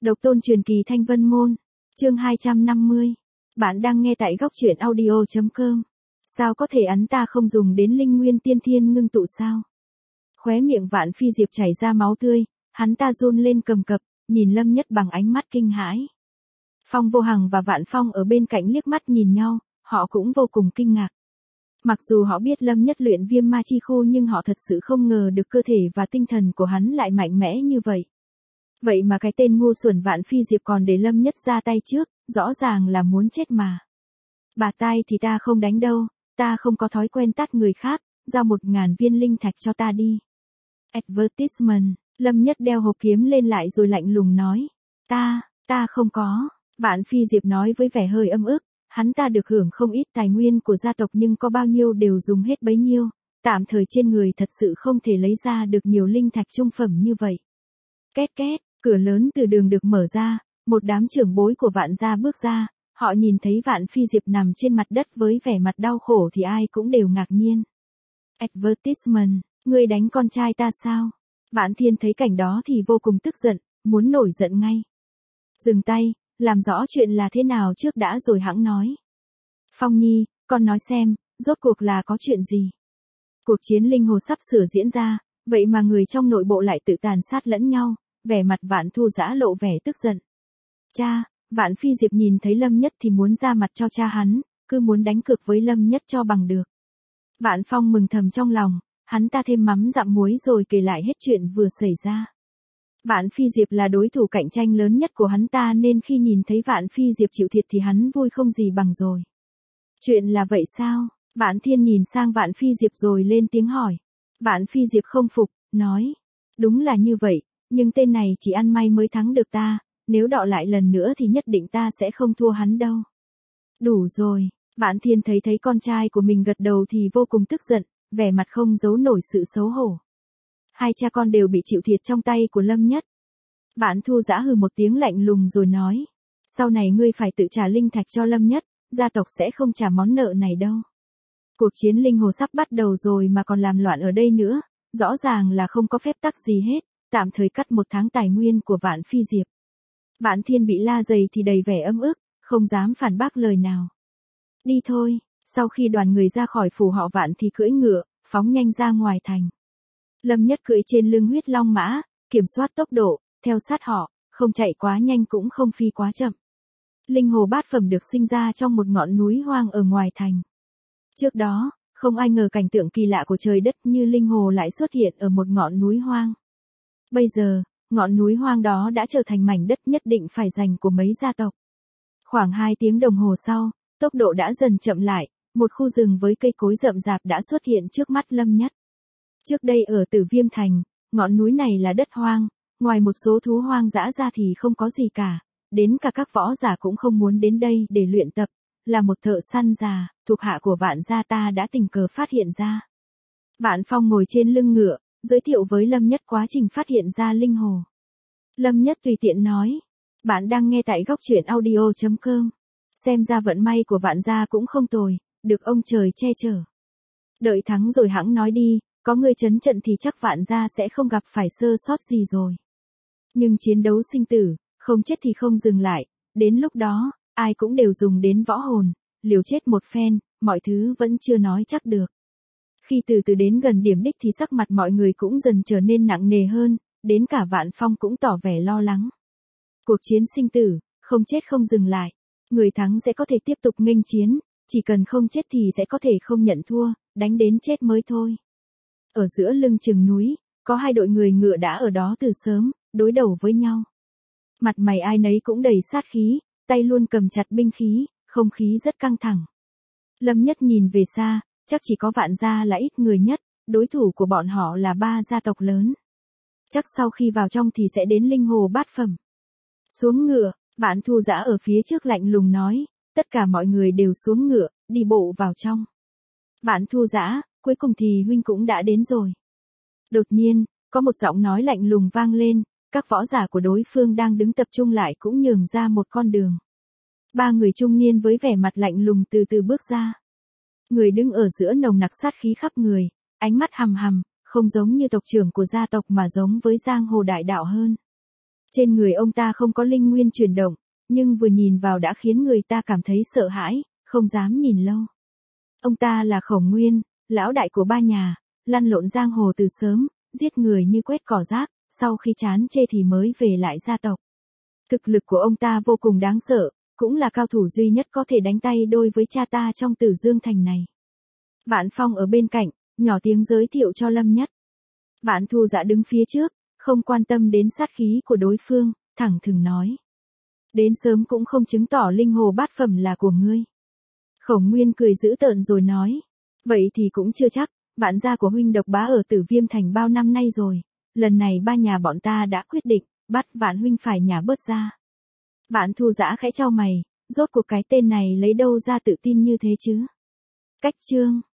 Độc tôn truyền kỳ Thanh Vân Môn. Chương 250. Bạn đang nghe tại góc truyện audio.com. Sao có thể ấn ta không dùng đến linh nguyên tiên thiên ngưng tụ sao? Khóe miệng Vạn Phi Diệp chảy ra máu tươi, hắn ta run lên cầm cập, nhìn Lâm Nhất bằng ánh mắt kinh hãi. Phong Vô Hằng và Vạn Phong ở bên cạnh liếc mắt nhìn nhau, họ cũng vô cùng kinh ngạc. Mặc dù họ biết Lâm Nhất luyện viêm ma chi khu nhưng họ thật sự không ngờ được cơ thể và tinh thần của hắn lại mạnh mẽ như vậy. Vậy mà cái tên ngu xuẩn Vạn Phi Diệp còn để Lâm Nhất ra tay trước, rõ ràng là muốn chết mà. Bạt tai thì ta không đánh đâu, ta không có thói quen tát người khác, giao 1000 viên linh thạch cho ta đi. Advertisement, Lâm Nhất đeo hộp kiếm lên lại rồi lạnh lùng nói. Ta không có. Vạn Phi Diệp nói với vẻ hơi âm ức, hắn ta được hưởng không ít tài nguyên của gia tộc nhưng có bao nhiêu đều dùng hết bấy nhiêu, tạm thời trên người thật sự không thể lấy ra được nhiều linh thạch trung phẩm như vậy. Két két, cửa lớn từ đường được mở ra, một đám trưởng bối của Vạn gia bước ra, họ nhìn thấy Vạn Phi Diệp nằm trên mặt đất với vẻ mặt đau khổ thì ai cũng đều ngạc nhiên. Advertisement, ngươi đánh con trai ta sao? Vạn Thiên thấy cảnh đó thì vô cùng tức giận, muốn nổi giận ngay. Dừng tay, làm rõ chuyện là thế nào trước đã rồi hẵng nói. Phong Nhi, con nói xem, rốt cuộc là có chuyện gì? Cuộc chiến linh hồ sắp sửa diễn ra, vậy mà người trong nội bộ lại tự tàn sát lẫn nhau, vẻ mặt Vạn Thu Dã lộ vẻ tức giận. Cha, Vạn Phi Diệp nhìn thấy Lâm Nhất thì muốn ra mặt cho cha hắn, cứ muốn đánh cược với Lâm Nhất cho bằng được. Vạn Phong mừng thầm trong lòng, hắn ta thêm mắm dặm muối rồi kể lại hết chuyện vừa xảy ra. Vạn Phi Diệp là đối thủ cạnh tranh lớn nhất của hắn ta nên khi nhìn thấy Vạn Phi Diệp chịu thiệt thì hắn vui không gì bằng rồi. Chuyện là vậy sao? Vạn Thiên nhìn sang Vạn Phi Diệp rồi lên tiếng hỏi. Vạn Phi Diệp không phục, nói. Đúng là như vậy, nhưng tên này chỉ ăn may mới thắng được ta, nếu đọ lại lần nữa thì nhất định ta sẽ không thua hắn đâu. Đủ rồi, Vạn Thiên thấy con trai của mình gật đầu thì vô cùng tức giận, vẻ mặt không giấu nổi sự xấu hổ. Hai cha con đều bị chịu thiệt trong tay của Lâm Nhất. Vạn Thu Dã hừ một tiếng lạnh lùng rồi nói. Sau này ngươi phải tự trả linh thạch cho Lâm Nhất, gia tộc sẽ không trả món nợ này đâu. Cuộc chiến linh hồ sắp bắt đầu rồi mà còn làm loạn ở đây nữa, rõ ràng là không có phép tắc gì hết, tạm thời cắt 1 tháng tài nguyên của Vạn Phi Diệp. Vạn Thiên bị la dày thì đầy vẻ ấm ức, không dám phản bác lời nào. Đi thôi, sau khi đoàn người ra khỏi phủ họ Vạn thì cưỡi ngựa, phóng nhanh ra ngoài thành. Lâm Nhất cưỡi trên lưng huyết long mã, kiểm soát tốc độ, theo sát họ, không chạy quá nhanh cũng không phi quá chậm. Linh hồ bát phẩm được sinh ra trong một ngọn núi hoang ở ngoài thành. Trước đó, không ai ngờ cảnh tượng kỳ lạ của trời đất như linh hồ lại xuất hiện ở một ngọn núi hoang. Bây giờ, ngọn núi hoang đó đã trở thành mảnh đất nhất định phải dành của mấy gia tộc. Khoảng 2 tiếng đồng hồ sau, tốc độ đã dần chậm lại, một khu rừng với cây cối rậm rạp đã xuất hiện trước mắt Lâm Nhất. Trước đây ở Tử Viêm Thành, ngọn núi này là đất hoang, ngoài một số thú hoang dã ra thì không có gì cả, đến cả các võ giả cũng không muốn đến đây để luyện tập, là một thợ săn già, thuộc hạ của Vạn gia ta đã tình cờ phát hiện ra. Vạn Phong ngồi trên lưng ngựa, giới thiệu với Lâm Nhất quá trình phát hiện ra linh hồ. Lâm Nhất tùy tiện nói, bạn đang nghe tại góc truyện audio.com, xem ra vận may của Vạn gia cũng không tồi, được ông trời che chở. Đợi thắng rồi hẵng nói đi, có người trấn trận thì chắc Vạn gia sẽ không gặp phải sơ sót gì rồi. Nhưng chiến đấu sinh tử, không chết thì không dừng lại, đến lúc đó, ai cũng đều dùng đến võ hồn, liều chết một phen, mọi thứ vẫn chưa nói chắc được. Khi từ từ đến gần điểm đích thì sắc mặt mọi người cũng dần trở nên nặng nề hơn, đến cả Vạn Phong cũng tỏ vẻ lo lắng. Cuộc chiến sinh tử, không chết không dừng lại, người thắng sẽ có thể tiếp tục nghênh chiến, chỉ cần không chết thì sẽ có thể không nhận thua, đánh đến chết mới thôi. Ở giữa lưng chừng núi, có 2 đội người ngựa đã ở đó từ sớm, đối đầu với nhau. Mặt mày ai nấy cũng đầy sát khí, tay luôn cầm chặt binh khí, không khí rất căng thẳng. Lâm Nhất nhìn về xa, chắc chỉ có Vạn gia là ít người nhất, đối thủ của bọn họ là 3 gia tộc lớn. Chắc sau khi vào trong thì sẽ đến linh hồ bát phẩm. Xuống ngựa, Vạn Thu Dã ở phía trước lạnh lùng nói, tất cả mọi người đều xuống ngựa, đi bộ vào trong. Vạn Thu Dã, cuối cùng thì huynh cũng đã đến rồi. Đột nhiên, có một giọng nói lạnh lùng vang lên, các võ giả của đối phương đang đứng tập trung lại cũng nhường ra một con đường. 3 người trung niên với vẻ mặt lạnh lùng từ từ bước ra. Người đứng ở giữa nồng nặc sát khí khắp người, ánh mắt hằm hằm, không giống như tộc trưởng của gia tộc mà giống với giang hồ đại đạo hơn. Trên người ông ta không có linh nguyên chuyển động, nhưng vừa nhìn vào đã khiến người ta cảm thấy sợ hãi, không dám nhìn lâu. Ông ta là Khổng Nguyên, lão đại của ba nhà, lăn lộn giang hồ từ sớm, giết người như quét cỏ rác, sau khi chán chê thì mới về lại gia tộc. Thực lực của ông ta vô cùng đáng sợ, cũng là cao thủ duy nhất có thể đánh tay đôi với cha ta trong Tử Dương Thành này. Vạn Phong ở bên cạnh, nhỏ tiếng giới thiệu cho Lâm Nhất. Vạn Thu Dạ đứng phía trước, không quan tâm đến sát khí của đối phương, thẳng thừng nói. Đến sớm cũng không chứng tỏ linh hồ bát phẩm là của ngươi. Khổng Nguyên cười dữ tợn rồi nói. Vậy thì cũng chưa chắc, vạn gia của huynh độc bá ở Tử Viêm Thành bao năm nay rồi. Lần này ba nhà bọn ta đã quyết định, bắt Vạn huynh phải nhả bớt ra. Vạn Thu Dã khẽ chau mày, rốt cuộc cái tên này lấy đâu ra tự tin như thế chứ? Cách chương